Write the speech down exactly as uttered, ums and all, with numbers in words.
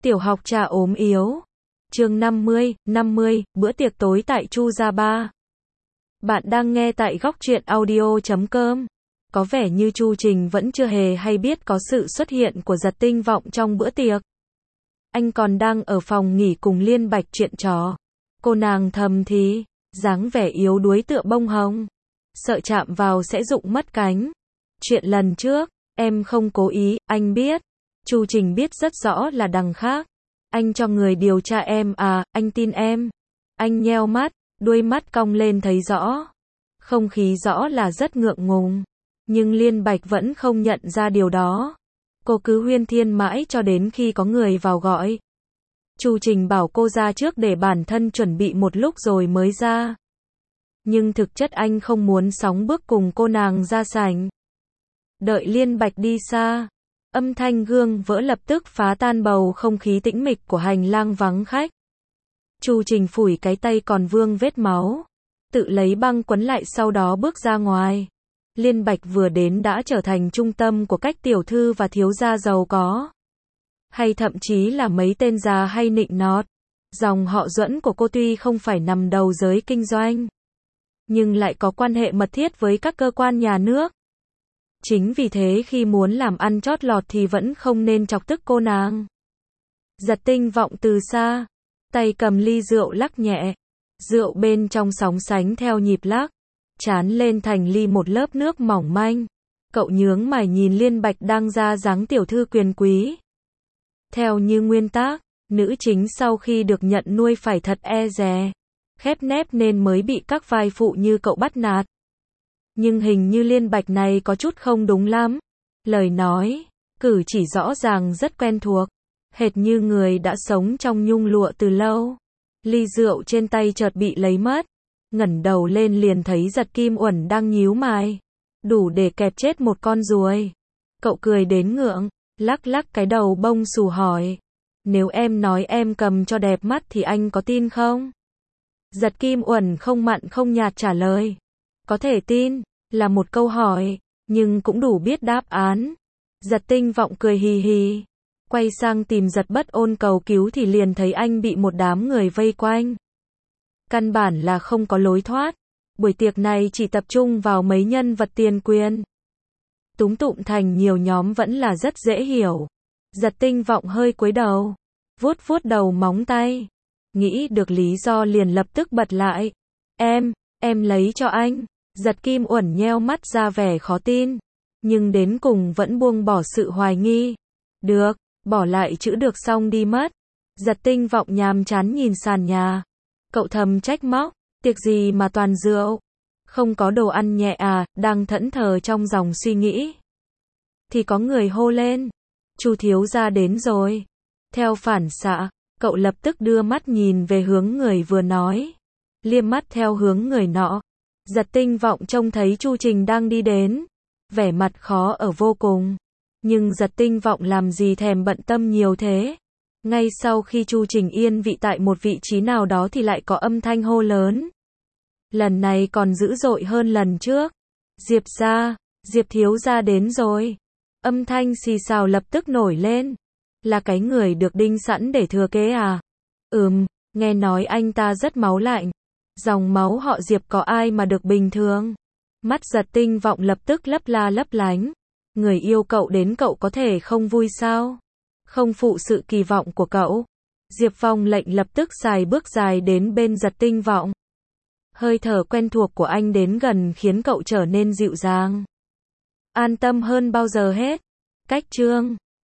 Tiểu học trà ốm yếu. Chương năm mươi, năm mươi, bữa tiệc tối tại Chu Gia Ba. Bạn đang nghe tại góc truyện audio chấm com. Có vẻ như Chu Trình vẫn chưa hề hay biết có sự xuất hiện của Giật Tinh Vọng trong bữa tiệc. Anh còn đang ở phòng nghỉ cùng Liên Bạch chuyện trò. Cô nàng thầm thì, dáng vẻ yếu đuối tựa bông hồng. Sợ chạm vào sẽ rụng mất cánh. Chuyện lần trước, em không cố ý, anh biết. Chu Trình biết rất rõ là đằng khác. Anh cho người điều tra em à, anh tin em. Anh nheo mắt, đuôi mắt cong lên thấy rõ. Không khí rõ là rất ngượng ngùng. Nhưng Liên Bạch vẫn không nhận ra điều đó. Cô cứ huyên thuyên mãi cho đến khi có người vào gọi. Chu Trình bảo cô ra trước để bản thân chuẩn bị một lúc rồi mới ra. Nhưng thực chất anh không muốn sóng bước cùng cô nàng ra sảnh. Đợi Liên Bạch đi xa, âm thanh gương vỡ lập tức phá tan bầu không khí tĩnh mịch của hành lang vắng khách. Chu Trình phủi cái tay còn vương vết máu, tự lấy băng quấn lại sau đó bước ra ngoài. Liên Bạch vừa đến đã trở thành trung tâm của các tiểu thư và thiếu gia giàu có. Hay thậm chí là mấy tên già hay nịnh nọt. Dòng họ Duẫn của cô tuy không phải nằm đầu giới kinh doanh, nhưng lại có quan hệ mật thiết với các cơ quan nhà nước. Chính vì thế khi muốn làm ăn chót lọt thì vẫn không nên chọc tức cô nàng. Giật Tinh Vọng từ xa, tay cầm ly rượu lắc nhẹ. Rượu bên trong sóng sánh theo nhịp lắc, trán lên thành ly một lớp nước mỏng manh. Cậu nhướng mày nhìn Liên Bạch đang ra dáng tiểu thư quyền quý. Theo như nguyên tắc, nữ chính sau khi được nhận nuôi phải thật e dè, khép nép nên mới bị các vai phụ như cậu bắt nạt. Nhưng hình như Liên Bạch này có chút không đúng lắm. Lời nói, cử chỉ rõ ràng rất quen thuộc, hệt như người đã sống trong nhung lụa từ lâu. Ly rượu trên tay chợt bị lấy mất. Ngẩng đầu lên liền thấy Giật Kim Uẩn đang nhíu mày. Đủ để kẹp chết một con ruồi. Cậu cười đến ngượng, lắc lắc cái đầu bông xù hỏi. Nếu em nói em cầm cho đẹp mắt thì anh có tin không? Giật Kim Uẩn không mặn không nhạt trả lời. Có thể tin, là một câu hỏi, nhưng cũng đủ biết đáp án. Giật Tinh Vọng cười hì hì, quay sang tìm Giật Bất Ôn cầu cứu thì liền thấy anh bị một đám người vây quanh. Căn bản là không có lối thoát, buổi tiệc này chỉ tập trung vào mấy nhân vật tiền quyền. Túm tụm thành nhiều nhóm vẫn là rất dễ hiểu. Giật Tinh Vọng hơi cúi đầu, vuốt vuốt đầu móng tay, nghĩ được lý do liền lập tức bật lại. Em, em lấy cho anh. Giật Kim Uẩn nheo mắt ra vẻ khó tin, nhưng đến cùng vẫn buông bỏ sự hoài nghi. Được, bỏ lại chữ được xong đi mất. Giật Tinh Vọng nhàm chán nhìn sàn nhà. Cậu thầm trách móc, tiệc gì mà toàn rượu, không có đồ ăn nhẹ à, đang thẫn thờ trong dòng suy nghĩ. Thì có người hô lên, Chu thiếu gia đến rồi. Theo phản xạ, cậu lập tức đưa mắt nhìn về hướng người vừa nói, liếc mắt theo hướng người nọ. Giật Tinh Vọng trông thấy Chu Trình đang đi đến, vẻ mặt khó ở vô cùng. Nhưng Giật Tinh Vọng làm gì thèm bận tâm nhiều thế. Ngay sau khi Chu Trình yên vị tại một vị trí nào đó thì lại có âm thanh hô lớn. Lần này còn dữ dội hơn lần trước. Diệp gia, Diệp thiếu gia đến rồi. Âm thanh xì xào lập tức nổi lên. Là cái người được đinh sẵn để thừa kế à? Ừm, nghe nói anh ta rất máu lạnh. Dòng máu họ Diệp có ai mà được bình thường. Mắt Giật Tinh Vọng lập tức lấp la lấp lánh. Người yêu cậu đến cậu có thể không vui sao? Không phụ sự kỳ vọng của cậu. Diệp Phong lệnh lập tức xài bước dài đến bên Giật Tinh Vọng. Hơi thở quen thuộc của anh đến gần khiến cậu trở nên dịu dàng, an tâm hơn bao giờ hết. Cách chương